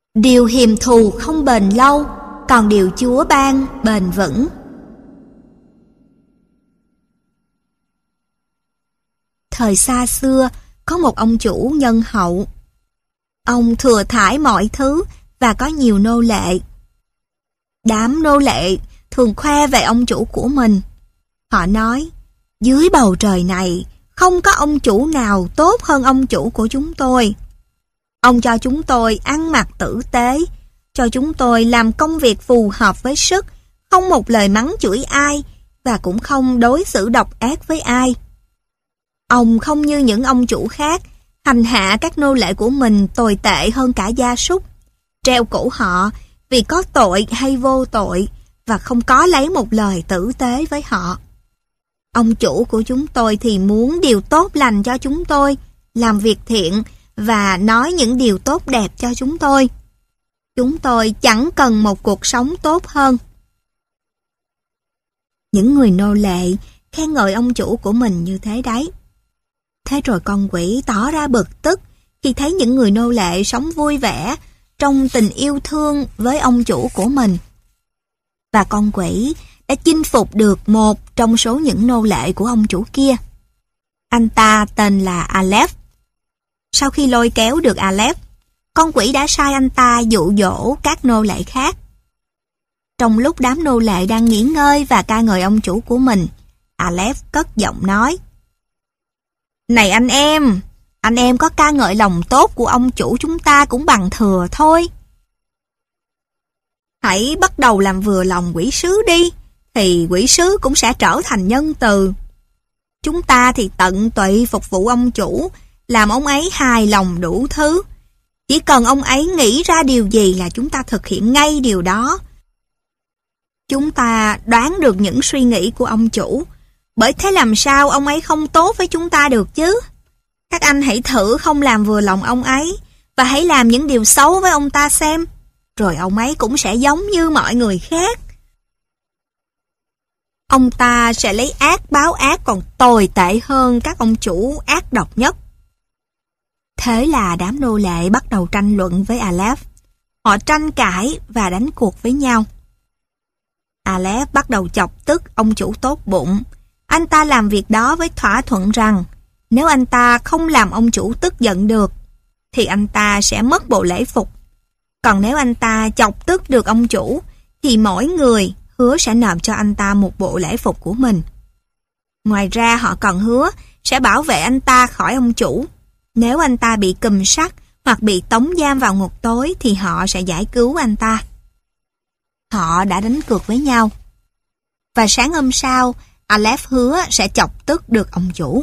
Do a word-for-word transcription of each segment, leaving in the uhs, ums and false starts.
Điều hiềm thù không bền lâu, còn điều Chúa ban bền vững. Thời xa xưa, có một ông chủ nhân hậu. Ông thừa thãi mọi thứ và có nhiều nô lệ. Đám nô lệ thường khoe về ông chủ của mình. Họ nói, dưới bầu trời này không có ông chủ nào tốt hơn ông chủ của chúng tôi. Ông cho chúng tôi ăn mặc tử tế, cho chúng tôi làm công việc phù hợp với sức, không một lời mắng chửi ai và cũng không đối xử độc ác với ai. Ông không như những ông chủ khác, hành hạ các nô lệ của mình tồi tệ hơn cả gia súc, treo cổ họ vì có tội hay vô tội và không có lấy một lời tử tế với họ. Ông chủ của chúng tôi thì muốn điều tốt lành cho chúng tôi, làm việc thiện và nói những điều tốt đẹp cho chúng tôi. Chúng tôi chẳng cần một cuộc sống tốt hơn. Những người nô lệ khen ngợi ông chủ của mình như thế đấy. Thế rồi con quỷ tỏ ra bực tức khi thấy những người nô lệ sống vui vẻ trong tình yêu thương với ông chủ của mình. Và con quỷ đã chinh phục được một trong số những nô lệ của ông chủ kia. Anh ta tên là Aleph. Sau khi lôi kéo được Aleph, con quỷ đã sai anh ta dụ dỗ các nô lệ khác. Trong lúc đám nô lệ đang nghỉ ngơi và ca ngợi ông chủ của mình, Aleph cất giọng nói: Này anh em, anh em có ca ngợi lòng tốt của ông chủ chúng ta cũng bằng thừa thôi. Hãy bắt đầu làm vừa lòng quỷ sứ đi, thì quỷ sứ cũng sẽ trở thành nhân từ. Chúng ta thì tận tụy phục vụ ông chủ, làm ông ấy hài lòng đủ thứ. Chỉ cần ông ấy nghĩ ra điều gì là chúng ta thực hiện ngay điều đó. Chúng ta đoán được những suy nghĩ của ông chủ, bởi thế làm sao ông ấy không tốt với chúng ta được chứ? Các anh hãy thử không làm vừa lòng ông ấy, và hãy làm những điều xấu với ông ta xem, rồi ông ấy cũng sẽ giống như mọi người khác. Ông ta sẽ lấy ác báo ác còn tồi tệ hơn các ông chủ ác độc nhất. Thế là đám nô lệ bắt đầu tranh luận với Aleph. Họ tranh cãi và đánh cuộc với nhau. Aleph bắt đầu chọc tức ông chủ tốt bụng. Anh ta làm việc đó với thỏa thuận rằng nếu anh ta không làm ông chủ tức giận được, thì anh ta sẽ mất bộ lễ phục. Còn nếu anh ta chọc tức được ông chủ, thì mỗi người hứa sẽ nộp cho anh ta một bộ lễ phục của mình. Ngoài ra họ còn hứa sẽ bảo vệ anh ta khỏi ông chủ. Nếu anh ta bị cùm sắt hoặc bị tống giam vào ngục tối thì họ sẽ giải cứu anh ta. Họ đã đánh cược với nhau. Và sáng hôm sau, Aleph hứa sẽ chọc tức được ông chủ.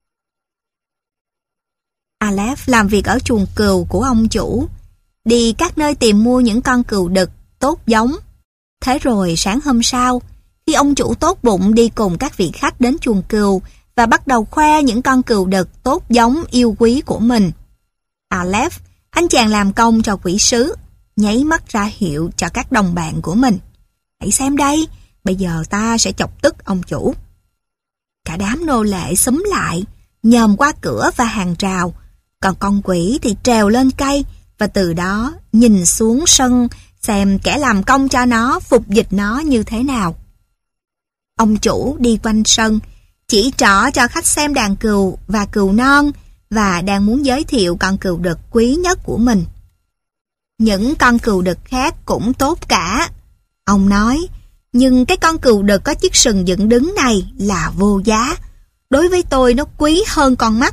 Aleph làm việc ở chuồng cừu của ông chủ, đi các nơi tìm mua những con cừu đực tốt giống. Thế rồi sáng hôm sau, khi ông chủ tốt bụng đi cùng các vị khách đến chuồng cừu và bắt đầu khoe những con cừu đực tốt giống yêu quý của mình, Aleph, anh chàng làm công cho quỷ sứ, nháy mắt ra hiệu cho các đồng bạn của mình: Hãy xem đây, bây giờ ta sẽ chọc tức ông chủ. Cả đám nô lệ xúm lại, nhòm qua cửa và hàng rào, còn con quỷ thì trèo lên cây và từ đó nhìn xuống sân xem kẻ làm công cho nó phục dịch nó như thế nào. Ông chủ đi quanh sân, chỉ trỏ cho khách xem đàn cừu và cừu non, và đang muốn giới thiệu con cừu đực quý nhất của mình. Những con cừu đực khác cũng tốt cả, ông nói, nhưng cái con cừu đực có chiếc sừng dựng đứng này là vô giá. Đối với tôi nó quý hơn con mắt.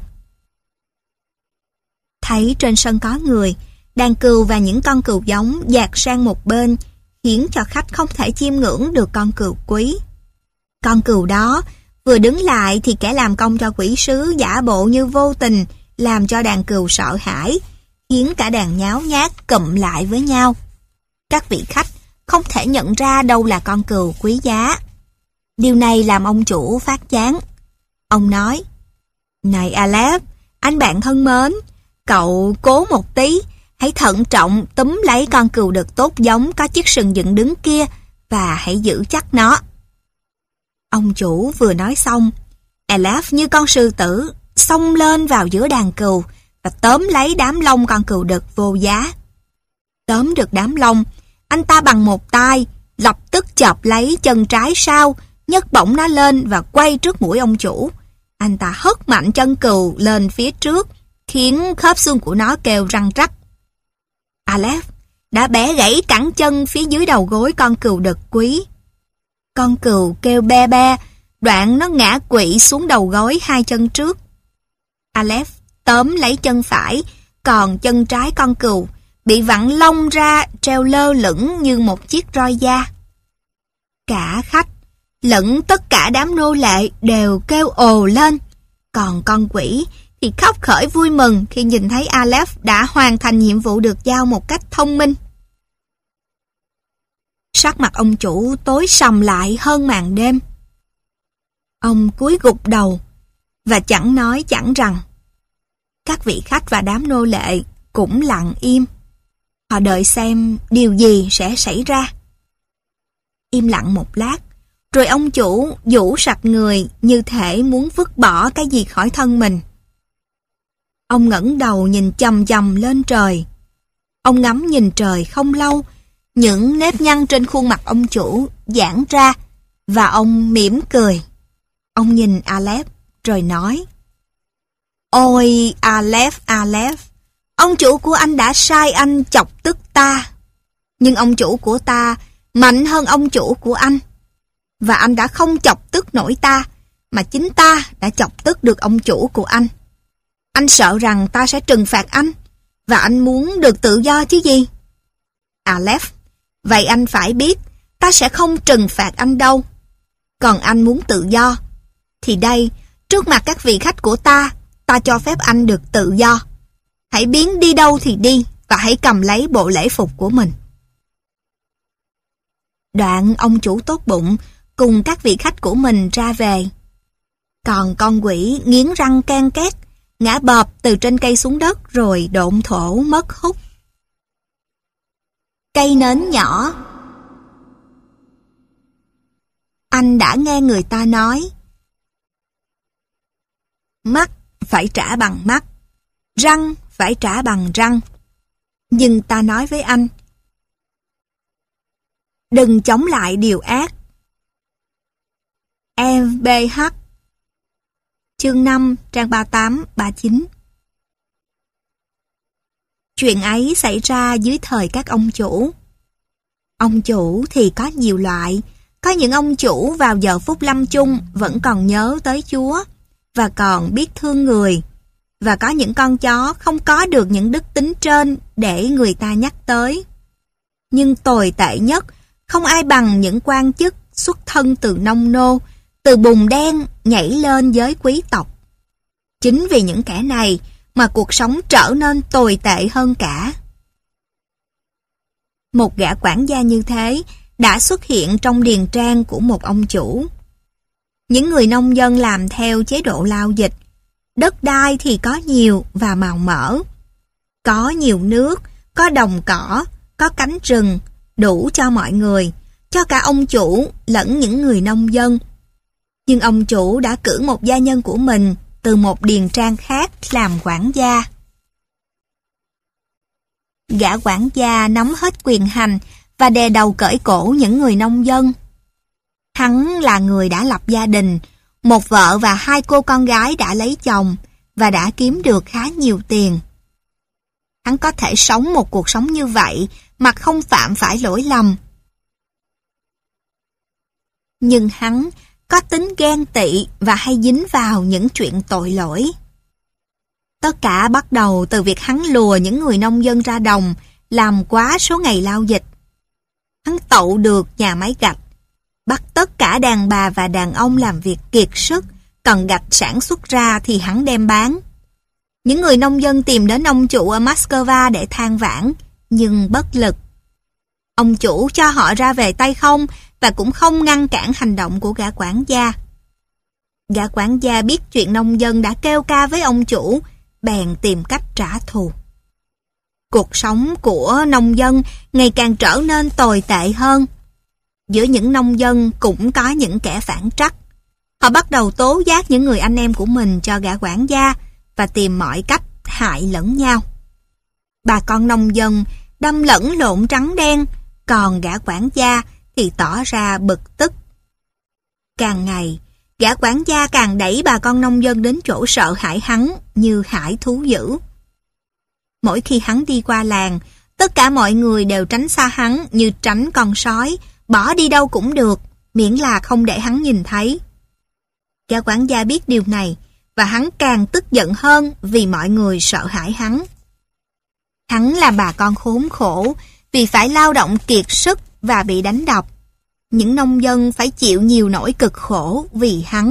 Thấy trên sân có người, đàn cừu và những con cừu giống dạt sang một bên, khiến cho khách không thể chiêm ngưỡng được con cừu quý. Con cừu đó vừa đứng lại thì kẻ làm công cho quỷ sứ giả bộ như vô tình, làm cho đàn cừu sợ hãi, khiến cả đàn nháo nhác cụm lại với nhau. Các vị khách không thể nhận ra đâu là con cừu quý giá. Điều này làm ông chủ phát chán. Ông nói: Này Aleph, anh bạn thân mến, cậu cố một tí, hãy thận trọng túm lấy con cừu đực tốt giống có chiếc sừng dựng đứng kia và hãy giữ chắc nó. Ông chủ vừa nói xong, Aleph như con sư tử xông lên vào giữa đàn cừu và tóm lấy đám lông con cừu đực vô giá. Tóm được đám lông, anh ta bằng một tay, lập tức chộp lấy chân trái sau, nhấc bổng nó lên và quay trước mũi ông chủ. Anh ta hất mạnh chân cừu lên phía trước, khiến khớp xương của nó kêu răng rắc. Aleph đã bẻ gãy cẳng chân phía dưới đầu gối con cừu đực quý. Con cừu kêu be be, đoạn nó ngã quỵ xuống đầu gối hai chân trước. Aleph tóm lấy chân phải, còn chân trái con cừu bị vặn lông ra treo lơ lửng như một chiếc roi da. Cả khách lẫn tất cả đám nô lệ đều kêu ồ lên, còn con quỷ thì khóc khởi vui mừng khi nhìn thấy Aleph đã hoàn thành nhiệm vụ được giao một cách thông minh. Sắc mặt ông chủ tối sầm lại hơn màn đêm. Ông cúi gục đầu và chẳng nói chẳng rằng. Các vị khách và đám nô lệ cũng lặng im. Họ đợi xem điều gì sẽ xảy ra. Im lặng một lát, rồi ông chủ vũ sạch người như thể muốn vứt bỏ cái gì khỏi thân mình. Ông ngẩng đầu nhìn chằm chằm lên trời. Ông ngắm nhìn trời không lâu, những nếp nhăn trên khuôn mặt ông chủ giãn ra và ông mỉm cười. Ông nhìn Aleph rồi nói: Ôi Aleph, Aleph, ông chủ của anh đã sai anh chọc tức ta. Nhưng ông chủ của ta mạnh hơn ông chủ của anh. Và anh đã không chọc tức nổi ta, mà chính ta đã chọc tức được ông chủ của anh. Anh sợ rằng ta sẽ trừng phạt anh, và anh muốn được tự do chứ gì? Aleph, vậy anh phải biết, ta sẽ không trừng phạt anh đâu. Còn anh muốn tự do, thì đây, trước mặt các vị khách của ta, ta cho phép anh được tự do. Hãy biến đi đâu thì đi, và hãy cầm lấy bộ lễ phục của mình. Đoạn ông chủ tốt bụng cùng các vị khách của mình ra về. Còn con quỷ nghiến răng ken két, ngã bợp từ trên cây xuống đất rồi độn thổ mất hút. Cây nến nhỏ. Anh đã nghe người ta nói, mắt phải trả bằng mắt, răng phải trả bằng răng. Nhưng ta nói với anh, đừng chống lại điều ác. em bê hát chương năm, trang ba mươi tám ba mươi chín. Chuyện ấy xảy ra dưới thời các ông chủ. Ông chủ thì có nhiều loại. Có những ông chủ vào giờ phút lâm chung vẫn còn nhớ tới Chúa và còn biết thương người. Và có những con chó không có được những đức tính trên để người ta nhắc tới. Nhưng tồi tệ nhất, không ai bằng những quan chức xuất thân từ nông nô, từ bùn đen nhảy lên giới quý tộc. Chính vì những kẻ này mà cuộc sống trở nên tồi tệ hơn cả. Một gã quản gia như thế đã xuất hiện trong điền trang của một ông chủ. Những người nông dân làm theo chế độ lao dịch. Đất đai thì có nhiều và màu mỡ. Có nhiều nước, có đồng cỏ, có cánh rừng, đủ cho mọi người, cho cả ông chủ lẫn những người nông dân. Nhưng ông chủ đã cử một gia nhân của mình từ một điền trang khác làm quản gia. Gã quản gia nắm hết quyền hành và đè đầu cởi cổ những người nông dân. Hắn là người đã lập gia đình, một vợ và hai cô con gái đã lấy chồng và đã kiếm được khá nhiều tiền. Hắn có thể sống một cuộc sống như vậy mà không phạm phải lỗi lầm. Nhưng hắn có tính ghen tị và hay dính vào những chuyện tội lỗi. Tất cả bắt đầu từ việc hắn lùa những người nông dân ra đồng làm quá số ngày lao dịch. Hắn tậu được nhà máy gạch, bắt tất cả đàn bà và đàn ông làm việc kiệt sức, cần gạch sản xuất ra thì hắn đem bán. Những người nông dân tìm đến ông chủ ở Moscow để than vãn, nhưng bất lực. Ông chủ cho họ ra về tay không và cũng không ngăn cản hành động của gã quản gia. Gã quản gia biết chuyện nông dân đã kêu ca với ông chủ, bèn tìm cách trả thù. Cuộc sống của nông dân ngày càng trở nên tồi tệ hơn. Giữa những nông dân cũng có những kẻ phản trắc. Họ bắt đầu tố giác những người anh em của mình cho gã quản gia và tìm mọi cách hại lẫn nhau. Bà con nông dân đâm lẫn lộn trắng đen, còn gã quản gia thì tỏ ra bực tức. Càng ngày, gã quản gia càng đẩy bà con nông dân đến chỗ sợ hãi hắn như hãi thú dữ. Mỗi khi hắn đi qua làng, tất cả mọi người đều tránh xa hắn như tránh con sói, bỏ đi đâu cũng được, miễn là không để hắn nhìn thấy. Gã quản gia biết điều này, và hắn càng tức giận hơn vì mọi người sợ hãi hắn. Hắn làm bà con khốn khổ vì phải lao động kiệt sức và bị đánh đập. Những nông dân phải chịu nhiều nỗi cực khổ vì hắn.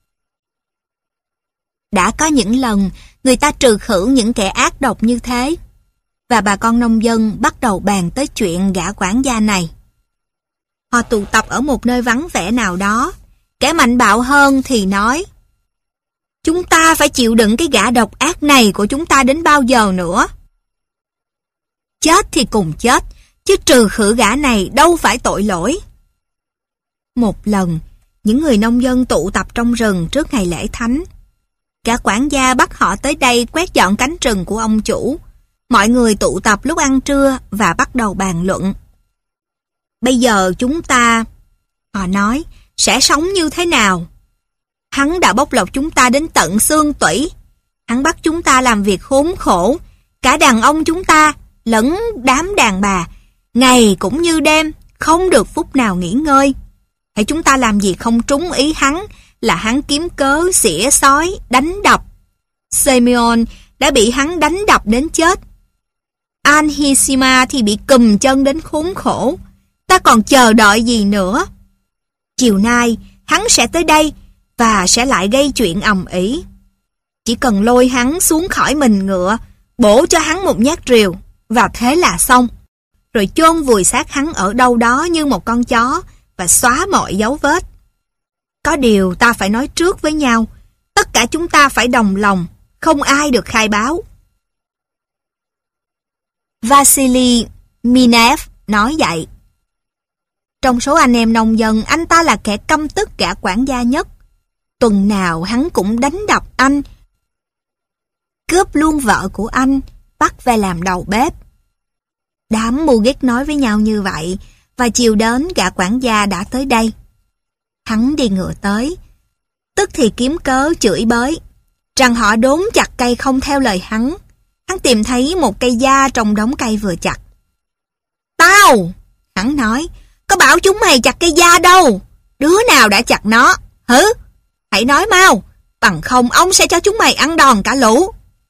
Đã có những lần người ta trừ khử những kẻ ác độc như thế, và bà con nông dân bắt đầu bàn tới chuyện gã quản gia này. Họ tụ tập ở một nơi vắng vẻ nào đó. Kẻ mạnh bạo hơn thì nói: chúng ta phải chịu đựng cái gã độc ác này của chúng ta đến bao giờ nữa? Chết thì cùng chết, chứ trừ khử gã này đâu phải tội lỗi. Một lần, những người nông dân tụ tập trong rừng trước ngày lễ thánh. Gã quản gia bắt họ tới đây quét dọn cánh rừng của ông chủ. Mọi người tụ tập lúc ăn trưa và bắt đầu bàn luận. Bây giờ chúng ta, họ nói, sẽ sống như thế nào? Hắn đã bóc lột chúng ta đến tận xương tủy. Hắn bắt chúng ta làm việc khốn khổ, cả đàn ông chúng ta, lẫn đám đàn bà, ngày cũng như đêm, không được phút nào nghỉ ngơi. Hãy chúng ta làm gì không trúng ý hắn là hắn kiếm cớ xỉa xói, đánh đập. Simeon đã bị hắn đánh đập đến chết. Anhisima thì bị cùm chân đến khốn khổ. Ta còn chờ đợi gì nữa? Chiều nay, hắn sẽ tới đây và sẽ lại gây chuyện ầm ĩ. Chỉ cần lôi hắn xuống khỏi mình ngựa, bổ cho hắn một nhát rìu, và thế là xong. Rồi chôn vùi xác hắn ở đâu đó như một con chó và xóa mọi dấu vết. Có điều ta phải nói trước với nhau, tất cả chúng ta phải đồng lòng, không ai được khai báo. Vasily Minev nói vậy. Trong số anh em nông dân, anh ta là kẻ căm tức gã quản gia nhất. Tuần nào hắn cũng đánh đập anh, cướp luôn vợ của anh, bắt về làm đầu bếp. Đám mưu ghét nói với nhau như vậy, và chiều đến gã quản gia đã tới đây. Hắn đi ngựa tới, tức thì kiếm cớ chửi bới, rằng họ đốn chặt cây không theo lời hắn. Hắn tìm thấy một cây da trong đống cây vừa chặt. Tao, hắn nói, có bảo chúng mày chặt cây da đâu. Đứa nào đã chặt nó, hử? Hãy nói mau, bằng không ông sẽ cho chúng mày ăn đòn cả lũ.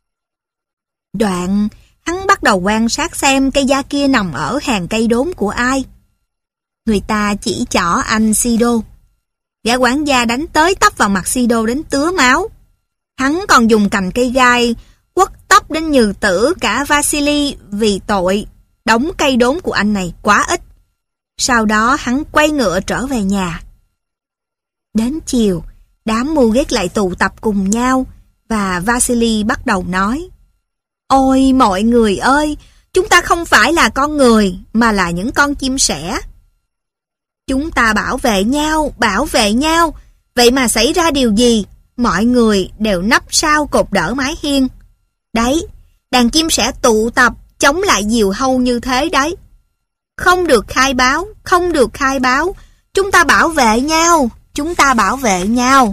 Đoạn, hắn bắt đầu quan sát xem cây da kia nằm ở hàng cây đốn của ai. Người ta chỉ trỏ anh Sido. Gã quản gia đánh tới tấp vào mặt Sido đến tứa máu. Hắn còn dùng cành cây gai quất tóc đến nhừ tử cả Vasily vì tội đống cây đốn của anh này quá ít. Sau đó hắn quay ngựa trở về nhà. Đến chiều, đám mưu ghét lại tụ tập cùng nhau và Vasily bắt đầu nói: Ôi mọi người ơi, chúng ta không phải là con người mà là những con chim sẻ. Chúng ta bảo vệ nhau, bảo vệ nhau. Vậy mà xảy ra điều gì? Mọi người đều nấp sau cột đỡ mái hiên. Đấy, đàn chim sẻ tụ tập chống lại diều hâu như thế đấy. Không được khai báo, không được khai báo. Chúng ta bảo vệ nhau, chúng ta bảo vệ nhau.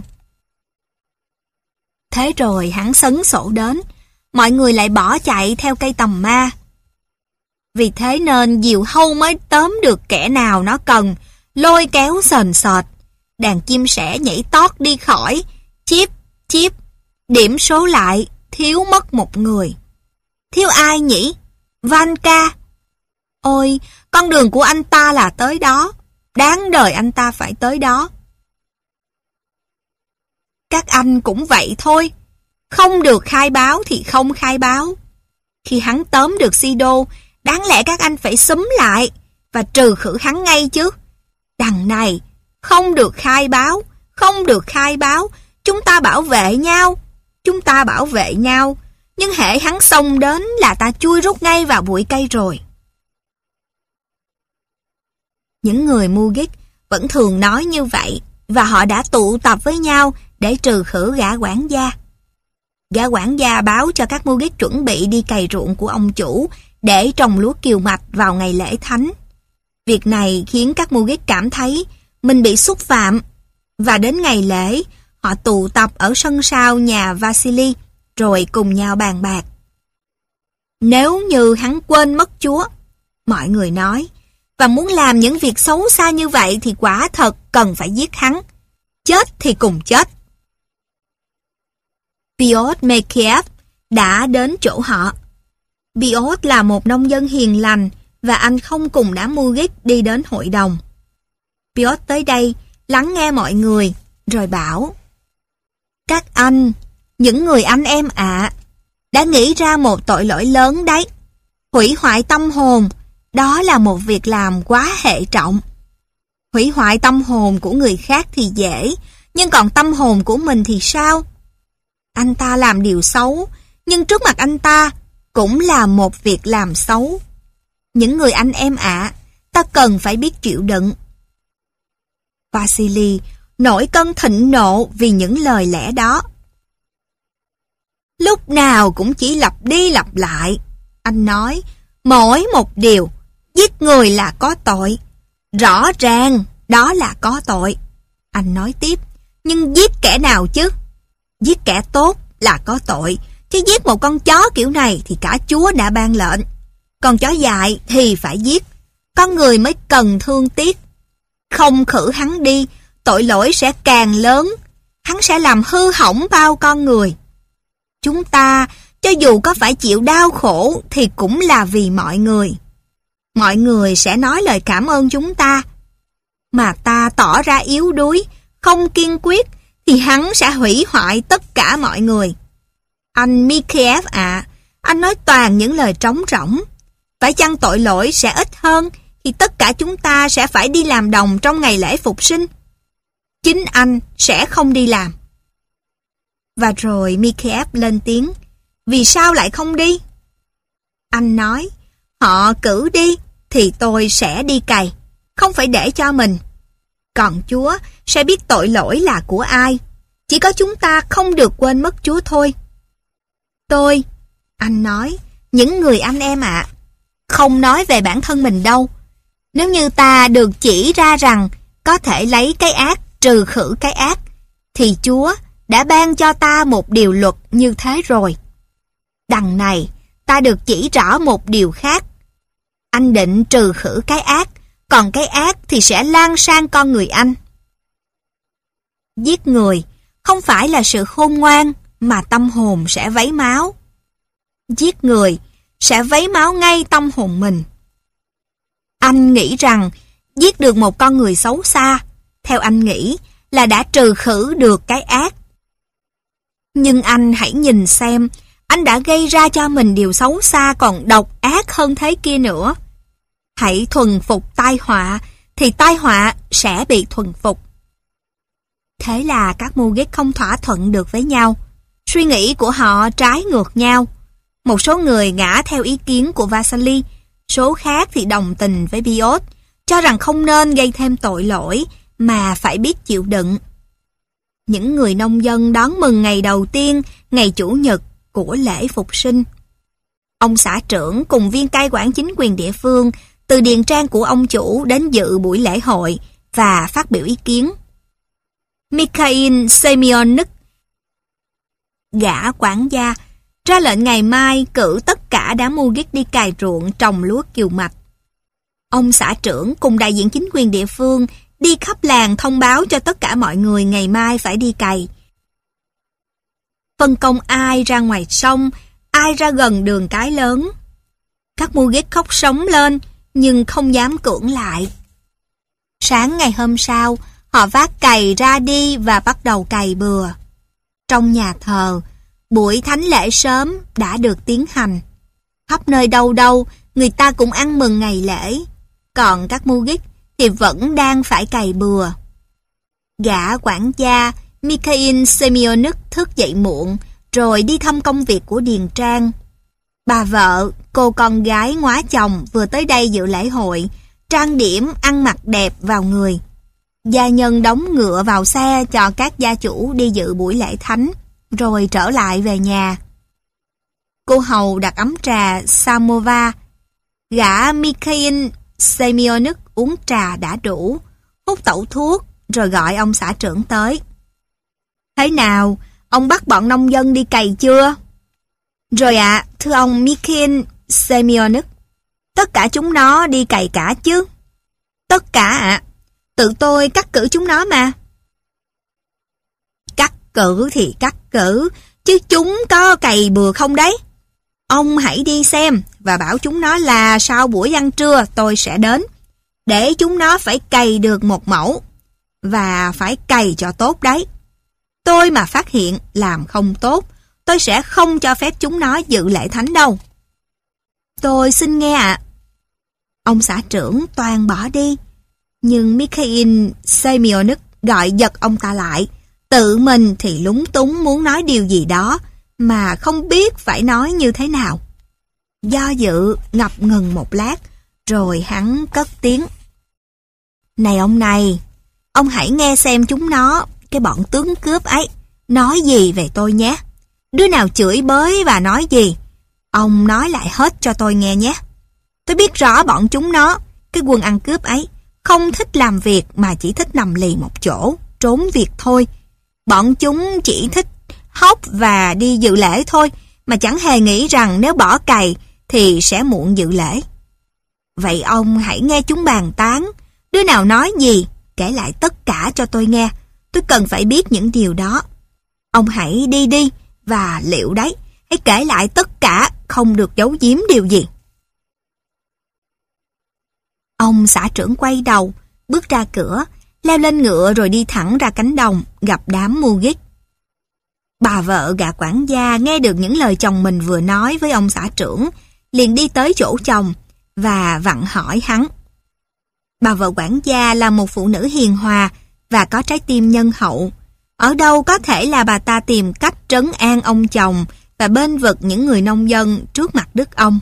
Thế rồi hắn sấn sổ đến. Mọi người lại bỏ chạy theo cây tầm ma. Vì thế nên diều hâu mới tóm được kẻ nào nó cần, lôi kéo sền sệt. Đàn chim sẻ nhảy tót đi khỏi, chip, chip, điểm số lại, thiếu mất một người. Thiếu ai nhỉ? Vanka. Ôi, con đường của anh ta là tới đó, đáng đời anh ta phải tới đó. Các anh cũng vậy thôi, không được khai báo thì không khai báo. Khi hắn tóm được Sido, đáng lẽ các anh phải xúm lại và trừ khử hắn ngay chứ. Đằng này, không được khai báo, không được khai báo, chúng ta bảo vệ nhau, chúng ta bảo vệ nhau, nhưng hễ hắn xông đến là ta chui rút ngay vào bụi cây rồi. Những người Mugik vẫn thường nói như vậy, và họ đã tụ tập với nhau để trừ khử gã quản gia. Gã quản gia báo cho các Mugik chuẩn bị đi cày ruộng của ông chủ để trồng lúa kiều mạch vào ngày lễ thánh. Việc này khiến các Mugit cảm thấy mình bị xúc phạm, và đến ngày lễ, họ tụ tập ở sân sau nhà Vasily, rồi cùng nhau bàn bạc. Nếu như hắn quên mất Chúa, mọi người nói, và muốn làm những việc xấu xa như vậy thì quả thật cần phải giết hắn. Chết thì cùng chết. Piotr Mekiev đã đến chỗ họ. Piotr là một nông dân hiền lành và anh không cùng đám Mugit đi đến hội đồng. Piotr tới đây lắng nghe mọi người rồi bảo: Các anh, những người anh em ạ, đã nghĩ ra một tội lỗi lớn đấy. Hủy hoại tâm hồn, đó là một việc làm quá hệ trọng. Hủy hoại tâm hồn của người khác thì dễ, nhưng còn tâm hồn của mình thì sao? Anh ta làm điều xấu, nhưng trước mặt anh ta cũng là một việc làm xấu. Những người anh em ạ, ta cần phải biết chịu đựng. Vasily nổi cơn thịnh nộ vì những lời lẽ đó. Lúc nào cũng chỉ lặp đi lặp lại. Anh nói, mỗi một điều, giết người là có tội. Rõ ràng, đó là có tội. Anh nói tiếp, nhưng giết kẻ nào chứ? Giết kẻ tốt là có tội, chứ giết một con chó kiểu này thì cả Chúa đã ban lệnh. Con chó dại thì phải giết, con người mới cần thương tiếc. Không khử hắn đi, tội lỗi sẽ càng lớn, hắn sẽ làm hư hỏng bao con người. Chúng ta, cho dù có phải chịu đau khổ thì cũng là vì mọi người. Mọi người sẽ nói lời cảm ơn chúng ta. Mà ta tỏ ra yếu đuối, không kiên quyết, thì hắn sẽ hủy hoại tất cả mọi người. Anh Mikhaev ạ, anh nói toàn những lời trống rỗng. Phải chăng tội lỗi sẽ ít hơn thì tất cả chúng ta sẽ phải đi làm đồng trong ngày lễ phục sinh? Chính anh sẽ không đi làm. Và rồi Mikhaev lên tiếng, vì sao lại không đi? Anh nói, họ cử đi thì tôi sẽ đi cày, không phải để cho mình. Còn Chúa sẽ biết tội lỗi là của ai. Chỉ có chúng ta không được quên mất Chúa thôi. Tôi, anh nói, những người anh em ạ, không nói về bản thân mình đâu. Nếu như ta được chỉ ra rằng có thể lấy cái ác trừ khử cái ác, thì Chúa đã ban cho ta một điều luật như thế rồi. Đằng này, ta được chỉ rõ một điều khác. Anh định trừ khử cái ác, còn cái ác thì sẽ lan sang con người anh. Giết người không phải là sự khôn ngoan, mà tâm hồn sẽ vấy máu. Giết người sẽ vấy máu ngay tâm hồn mình. Anh nghĩ rằng giết được một con người xấu xa, theo anh nghĩ là đã trừ khử được cái ác. Nhưng anh hãy nhìn xem, anh đã gây ra cho mình điều xấu xa còn độc ác hơn thế kia nữa. Hãy thuần phục tai họa, thì tai họa sẽ bị thuần phục. Thế là các Mugit không thỏa thuận được với nhau. Suy nghĩ của họ trái ngược nhau. Một số người ngã theo ý kiến của Vasily, số khác thì đồng tình với Piotr, cho rằng không nên gây thêm tội lỗi, mà phải biết chịu đựng. Những người nông dân đón mừng ngày đầu tiên, ngày Chủ nhật của lễ phục sinh. Ông xã trưởng cùng viên cai quản chính quyền địa phương từ điền trang của ông chủ đến dự buổi lễ hội và phát biểu ý kiến. Mikhail Semyonov, gã quản gia, ra lệnh ngày mai cử tất cả đám Mugit đi cày ruộng trồng lúa kiều mạch. Ông xã trưởng cùng đại diện chính quyền địa phương đi khắp làng thông báo cho tất cả mọi người ngày mai phải đi cày. Phân công ai ra ngoài sông, ai ra gần đường cái lớn. Các Mugit khóc sống lên, nhưng không dám cưỡng lại. Sáng ngày hôm sau, họ vác cày ra đi và bắt đầu cày bừa. Trong nhà thờ, buổi thánh lễ sớm đã được tiến hành. Khắp nơi đâu đâu, người ta cũng ăn mừng ngày lễ. Còn các Mugit thì vẫn đang phải cày bừa. Gã quản gia Mikhail Semyonov thức dậy muộn, rồi đi thăm công việc của điền trang. Bà vợ, cô con gái ngóa chồng vừa tới đây dự lễ hội, trang điểm, ăn mặc đẹp vào người. Gia nhân đóng ngựa vào xe cho các gia chủ đi dự buổi lễ thánh, rồi trở lại về nhà. Cô hầu đặt ấm trà samovar Gã Mikhail Semyonov uống trà đã đủ, hút tẩu thuốc, rồi gọi ông xã trưởng tới. Thế nào, ông bắt bọn nông dân đi cày chưa? Rồi ạ, à, thưa ông Mikhail Semyonov, tất cả chúng nó đi cày cả chứ? Tất cả ạ, à, tự tôi cắt cử chúng nó mà. Cắt cử thì cắt cử, chứ chúng có cày bừa không đấy? Ông hãy đi xem và bảo chúng nó là sau buổi ăn trưa tôi sẽ đến, để chúng nó phải cày được một mẫu, và phải cày cho tốt đấy. Tôi mà phát hiện làm không tốt, tôi sẽ không cho phép chúng nó dự lễ thánh đâu. Tôi xin nghe ạ. À. Ông xã trưởng toàn bỏ đi, nhưng Mikhail Semyonov gọi giật ông ta lại. Tự mình thì lúng túng muốn nói điều gì đó, mà không biết phải nói như thế nào. Do dự, ngập ngừng một lát, rồi hắn cất tiếng. Này ông này, ông hãy nghe xem chúng nó, cái bọn tướng cướp ấy, nói gì về tôi nhé. Đứa nào chửi bới và nói gì, ông nói lại hết cho tôi nghe nhé. Tôi biết rõ bọn chúng nó, cái quân ăn cướp ấy, không thích làm việc mà chỉ thích nằm lì một chỗ, trốn việc thôi. Bọn chúng chỉ thích hóc và đi dự lễ thôi, mà chẳng hề nghĩ rằng nếu bỏ cày thì sẽ muộn dự lễ. Vậy ông hãy nghe chúng bàn tán, đứa nào nói gì, kể lại tất cả cho tôi nghe. Tôi cần phải biết những điều đó. Ông hãy đi đi, và liệu đấy, hãy kể lại tất cả, không được giấu giếm điều gì. Ông xã trưởng quay đầu, bước ra cửa, leo lên ngựa rồi đi thẳng ra cánh đồng, gặp đám mưu gích. Bà vợ gã quản gia nghe được những lời chồng mình vừa nói với ông xã trưởng, liền đi tới chỗ chồng và vặn hỏi hắn. Bà vợ quản gia là một phụ nữ hiền hòa và có trái tim nhân hậu. Ở đâu có thể là bà ta tìm cách trấn an ông chồng và bênh vực những người nông dân trước mặt đức ông.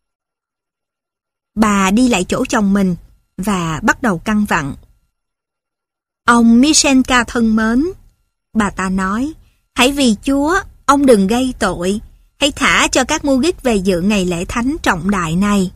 Bà đi lại chỗ chồng mình và bắt đầu căn vặn. Ông Mishenka thân mến, bà ta nói, hãy vì Chúa, ông đừng gây tội, hãy thả cho các mưu gích về dự ngày lễ thánh trọng đại này.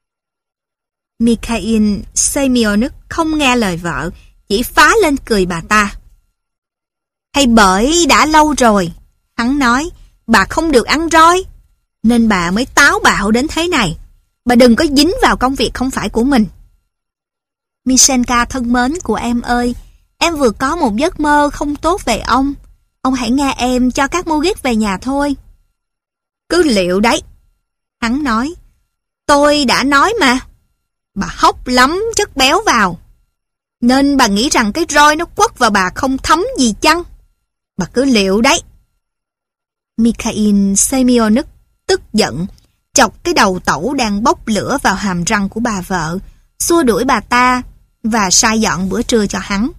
Mikhail Semyonov không nghe lời vợ, chỉ phá lên cười bà ta. Hay bởi đã lâu rồi, hắn nói, bà không được ăn roi, nên bà mới táo bạo đến thế này. Bà đừng có dính vào công việc không phải của mình. Mishenka thân mến của em ơi, em vừa có một giấc mơ không tốt về ông. Ông hãy nghe em cho các mưu gích về nhà thôi. Cứ liệu đấy, hắn nói. Tôi đã nói mà. Bà hốc lắm chất béo vào, nên bà nghĩ rằng cái roi nó quất vào bà không thấm gì chăng? Bà cứ liệu đấy. Mikhail Semyonov tức giận, chọc cái đầu tẩu đang bốc lửa vào hàm răng của bà vợ, xua đuổi bà ta và sai dọn bữa trưa cho hắn.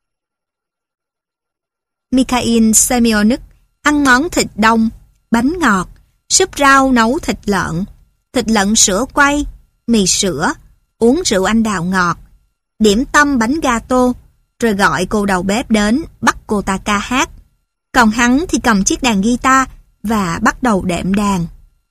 Mikhail Semyonov ăn món thịt đông, bánh ngọt, súp rau nấu thịt lợn, thịt lợn sữa quay, mì sữa, uống rượu anh đào ngọt, điểm tâm bánh gato, rồi gọi cô đầu bếp đến bắt cô ta ca hát. Còn hắn thì cầm chiếc đàn guitar và bắt đầu đệm đàn.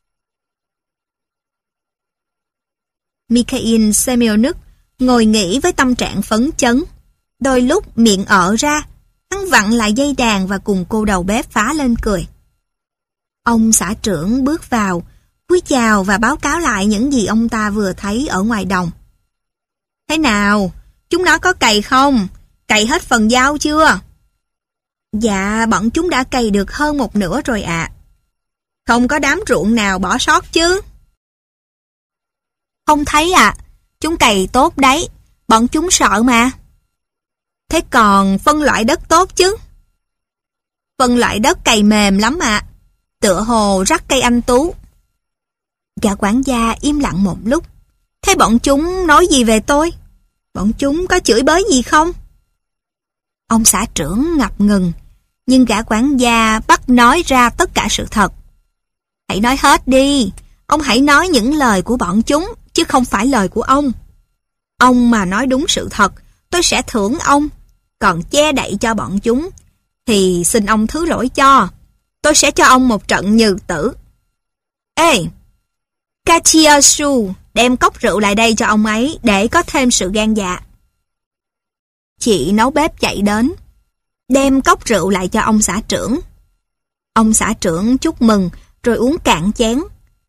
Mikhail Semyonov ngồi nghỉ với tâm trạng phấn chấn. Đôi lúc miệng ợ ra, hắn vặn lại dây đàn và cùng cô đầu bếp phá lên cười. Ông xã trưởng bước vào, cúi chào và báo cáo lại những gì ông ta vừa thấy ở ngoài đồng. Thế nào? Chúng nó có cày không? Cày hết phần dao chưa? Dạ, bọn chúng đã cày được hơn một nửa rồi ạ. À. Không có đám ruộng nào bỏ sót chứ? Không thấy ạ. À. Chúng cày tốt đấy. Bọn chúng sợ mà. Thế còn phân loại đất tốt chứ? Phân loại đất cày mềm lắm ạ. À. Tựa hồ rắc cây anh tú. Gã quản gia im lặng một lúc. Thế bọn chúng nói gì về tôi? Bọn chúng có chửi bới gì không? Ông xã trưởng ngập ngừng, nhưng gã quản gia bắt nói ra tất cả sự thật. Hãy nói hết đi. Ông hãy nói những lời của bọn chúng, chứ không phải lời của ông. Ông mà nói đúng sự thật, tôi sẽ thưởng ông. Còn che đậy cho bọn chúng, thì xin ông thứ lỗi cho. Tôi sẽ cho ông một trận nhừ tử. Ê! Kachiasu đem cốc rượu lại đây cho ông ấy để có thêm sự gan dạ. Chị nấu bếp chạy đến, đem cốc rượu lại cho ông xã trưởng. Ông xã trưởng chúc mừng rồi uống cạn chén.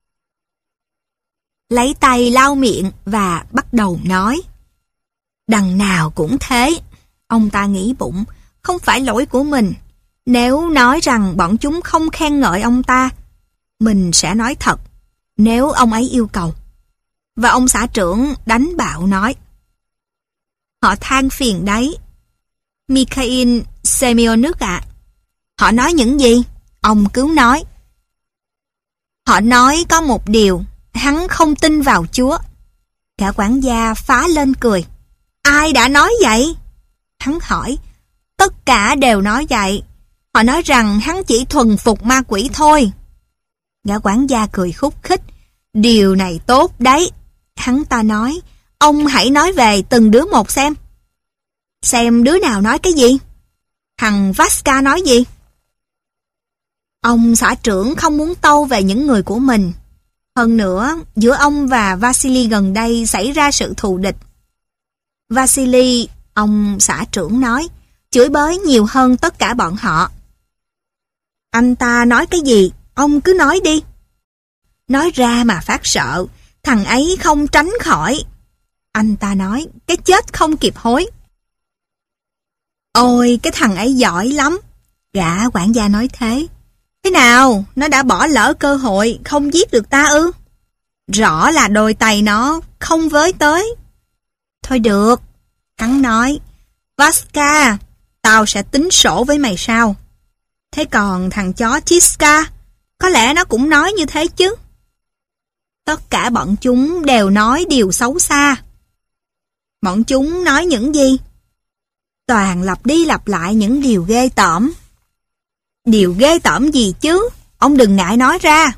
Lấy tay lau miệng và bắt đầu nói. Đằng nào cũng thế, ông ta nghĩ bụng, không phải lỗi của mình. Nếu nói rằng bọn chúng không khen ngợi ông ta, mình sẽ nói thật, nếu ông ấy yêu cầu. Và ông xã trưởng đánh bạo nói. Họ than phiền đấy. Mikhail Semyonov ạ. Họ nói những gì? Ông cứ nói. Họ nói có một điều, hắn không tin vào Chúa. Cả quản gia phá lên cười. Ai đã nói vậy? Hắn hỏi. Tất cả đều nói vậy. Họ nói rằng hắn chỉ thuần phục ma quỷ thôi. Gã quản gia cười khúc khích. Điều này tốt đấy. Hắn ta nói. Ông hãy nói về từng đứa một xem. Xem đứa nào nói cái gì? Thằng Vaska nói gì? Ông xã trưởng không muốn tâu về những người của mình. Hơn nữa, giữa ông và Vasily gần đây xảy ra sự thù địch. Vasily, ông xã trưởng nói, chửi bới nhiều hơn tất cả bọn họ. Anh ta nói cái gì? Ông cứ nói đi. Nói ra mà phát sợ, thằng ấy không tránh khỏi. Anh ta nói, cái chết không kịp hối. Ôi, cái thằng ấy giỏi lắm. Gã quản gia nói thế. Thế nào, nó đã bỏ lỡ cơ hội, không giết được ta ư? Rõ là đôi tay nó không với tới. Thôi được, hắn nói. Vaska, tao sẽ tính sổ với mày sau. Thế còn thằng chó Chiska, có lẽ nó cũng nói như thế chứ. Tất cả bọn chúng đều nói điều xấu xa. Bọn chúng nói những gì? Toàn lặp đi lặp lại những điều ghê tởm. Điều ghê tởm gì chứ? Ông đừng ngại nói ra.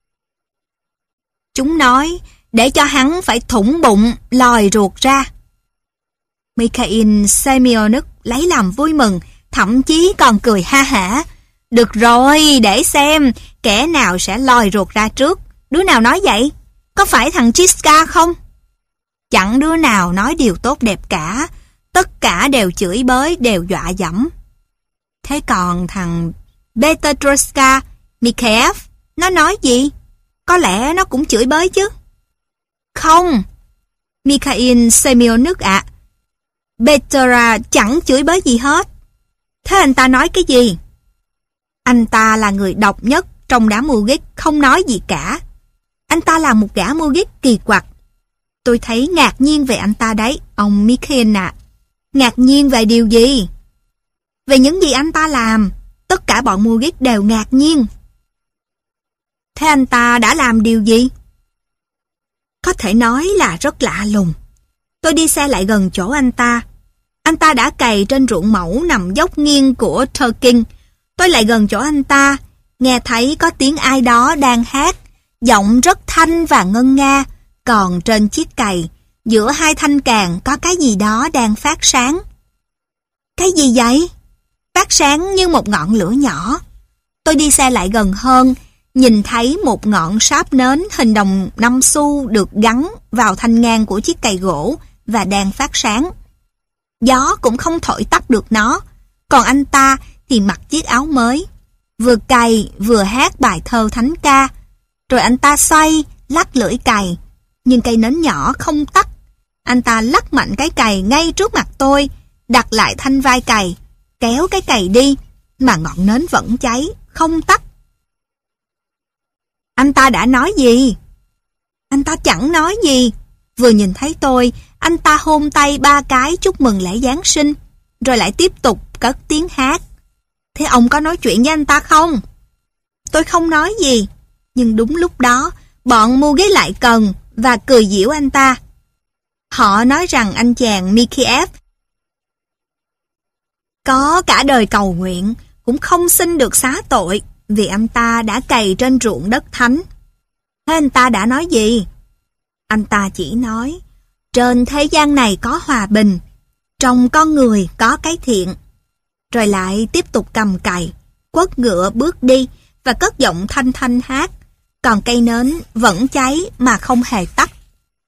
Chúng nói để cho hắn phải thủng bụng, lòi ruột ra. Mikhail Semyonov lấy làm vui mừng, thậm chí còn cười ha hả. Được rồi, để xem kẻ nào sẽ lòi ruột ra trước. Đứa nào nói vậy? Có phải thằng Chiska không? Chẳng đứa nào nói điều tốt đẹp cả. Tất cả đều chửi bới, đều dọa dẫm. Thế còn thằng Petroska Mikhaev, nó nói gì? Có lẽ nó cũng chửi bới chứ. Không, Mikhail Semyonov ạ. À, Petra chẳng chửi bới gì hết. Thế anh ta nói cái gì? Anh ta là người độc nhất trong đám Mugik, không nói gì cả. Anh ta là một gã Mugik kỳ quặc. Tôi thấy ngạc nhiên về anh ta đấy, ông Mikhail ạ. À. Ngạc nhiên về điều gì? Về những gì anh ta làm. Tất cả bọn Mugik đều ngạc nhiên. Thế anh ta đã làm điều gì? Có thể nói là rất lạ lùng. Tôi đi xe lại gần chỗ anh ta. Anh ta đã cày trên ruộng mẫu nằm dốc nghiêng của Turking. Tôi lại gần chỗ anh ta, nghe thấy có tiếng ai đó đang hát, giọng rất thanh và ngân nga, còn trên chiếc cày, giữa hai thanh càng có cái gì đó đang phát sáng. Cái gì vậy? Phát sáng như một ngọn lửa nhỏ. Tôi đi xe lại gần hơn, nhìn thấy một ngọn sáp nến hình đồng năm xu được gắn vào thanh ngang của chiếc cày gỗ và đang phát sáng. Gió cũng không thổi tắt được nó, còn anh ta thì mặc chiếc áo mới, vừa cày vừa hát bài thơ thánh ca. Rồi anh ta xoay, lắc lưỡi cày, nhưng cây nến nhỏ không tắt. Anh ta lắc mạnh cái cày ngay trước mặt tôi, đặt lại thanh vai cày, kéo cái cày đi, mà ngọn nến vẫn cháy, không tắt. Anh ta đã nói gì? Anh ta chẳng nói gì. Vừa nhìn thấy tôi, anh ta hôn tay ba cái chúc mừng lễ Giáng sinh, rồi lại tiếp tục cất tiếng hát. Thế ông có nói chuyện với anh ta không? Tôi không nói gì, nhưng đúng lúc đó, bọn mua ghế lại cần và cười giễu anh ta. Họ nói rằng anh chàng Mikhaev có cả đời cầu nguyện, cũng không xin được xá tội vì anh ta đã cày trên ruộng đất thánh. Thế anh ta đã nói gì? Anh ta chỉ nói, trên thế gian này có hòa bình, trong con người có cái thiện. Rồi lại tiếp tục cầm cày, quất ngựa bước đi và cất giọng thanh thanh hát, còn cây nến vẫn cháy mà không hề tắt.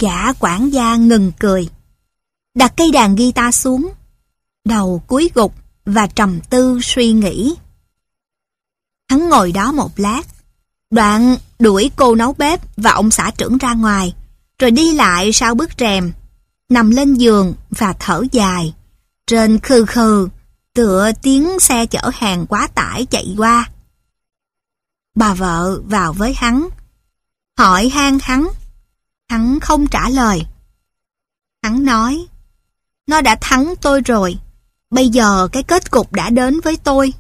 Gã quản gia ngừng cười, đặt cây đàn guitar xuống, đầu cúi gục và trầm tư suy nghĩ. Hắn ngồi đó một lát, đoạn đuổi cô nấu bếp và ông xã trưởng ra ngoài, rồi đi lại sau bức rèm, nằm lên giường và thở dài. Trên khư khư, tựa tiếng xe chở hàng quá tải chạy qua. Bà vợ vào với hắn, hỏi han hắn. Hắn không trả lời. Hắn nói, nó đã thắng tôi rồi, bây giờ cái kết cục đã đến với tôi.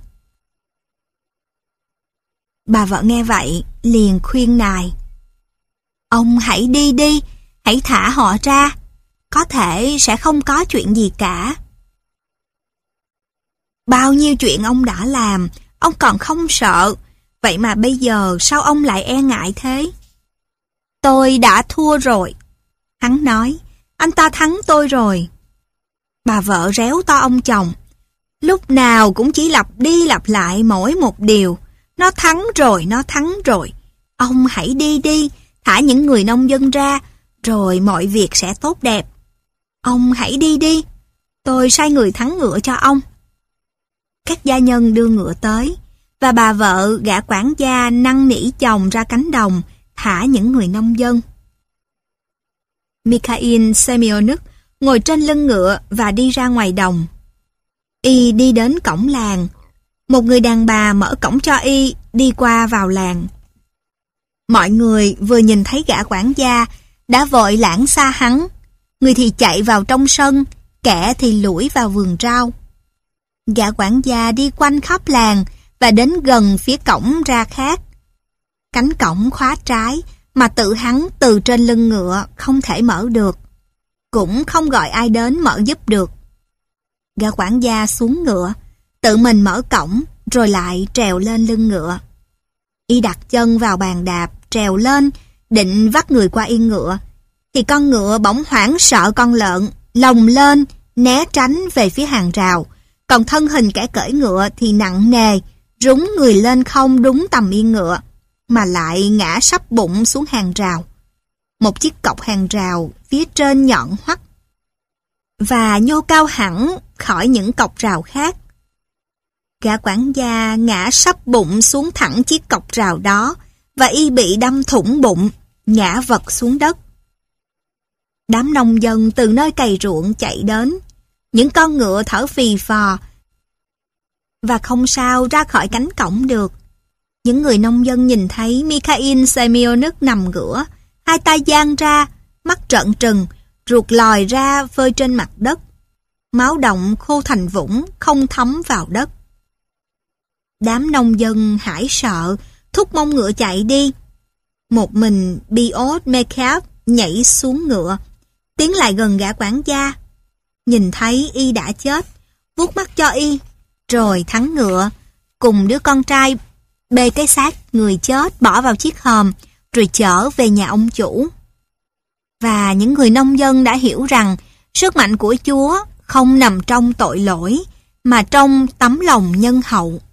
Bà vợ nghe vậy, liền khuyên nài. Ông hãy đi đi, hãy thả họ ra, có thể sẽ không có chuyện gì cả. Bao nhiêu chuyện ông đã làm, ông còn không sợ, vậy mà bây giờ sao ông lại e ngại thế? Tôi đã thua rồi. Hắn nói, anh ta thắng tôi rồi. Bà vợ réo to ông chồng, lúc nào cũng chỉ lặp đi lặp lại mỗi một điều. Nó thắng rồi, nó thắng rồi. Ông hãy đi đi, thả những người nông dân ra, rồi mọi việc sẽ tốt đẹp. Ông hãy đi đi, tôi sai người thắng ngựa cho ông. Các gia nhân đưa ngựa tới, và bà vợ gã quản gia năn nỉ chồng ra cánh đồng, thả những người nông dân. Mikhail Semyonov ngồi trên lưng ngựa và đi ra ngoài đồng. Y đi đến cổng làng. Một người đàn bà mở cổng cho y đi qua vào làng. Mọi người vừa nhìn thấy gã quản gia đã vội lãng xa hắn. Người thì chạy vào trong sân, kẻ thì lủi vào vườn rau. Gã quản gia đi quanh khắp làng và đến gần phía cổng ra khác. Cánh cổng khóa trái mà tự hắn từ trên lưng ngựa không thể mở được. Cũng không gọi ai đến mở giúp được. Gã quản gia xuống ngựa, tự mình mở cổng rồi lại trèo lên lưng ngựa. Y đặt chân vào bàn đạp, trèo lên, định vắt người qua yên ngựa, thì con ngựa bỗng hoảng sợ con lợn, lồng lên, né tránh về phía hàng rào, còn thân hình kẻ cưỡi ngựa thì nặng nề, rúng người lên không đúng tầm yên ngựa, mà lại ngã sấp bụng xuống hàng rào. Một chiếc cọc hàng rào phía trên nhọn hoắt và nhô cao hẳn khỏi những cọc rào khác. Gã quản gia ngã sấp bụng xuống thẳng chiếc cọc rào đó và y bị đâm thủng bụng, ngã vật xuống đất. Đám nông dân từ nơi cày ruộng chạy đến, những con ngựa thở phì phò và không sao ra khỏi cánh cổng được. Những người nông dân nhìn thấy Mikhail Semyonov nằm ngửa, hai tay dang ra, mắt trợn trừng, ruột lòi ra phơi trên mặt đất. Máu động khô thành vũng, không thấm vào đất. Đám nông dân hãi sợ, thúc mông ngựa chạy đi. Một mình Piotr Mekhev nhảy xuống ngựa, tiến lại gần gã quản gia. Nhìn thấy y đã chết, vuốt mắt cho y, rồi thắng ngựa, cùng đứa con trai bê cái xác người chết bỏ vào chiếc hòm, rồi chở về nhà ông chủ. Và những người nông dân đã hiểu rằng sức mạnh của Chúa không nằm trong tội lỗi, mà trong tấm lòng nhân hậu.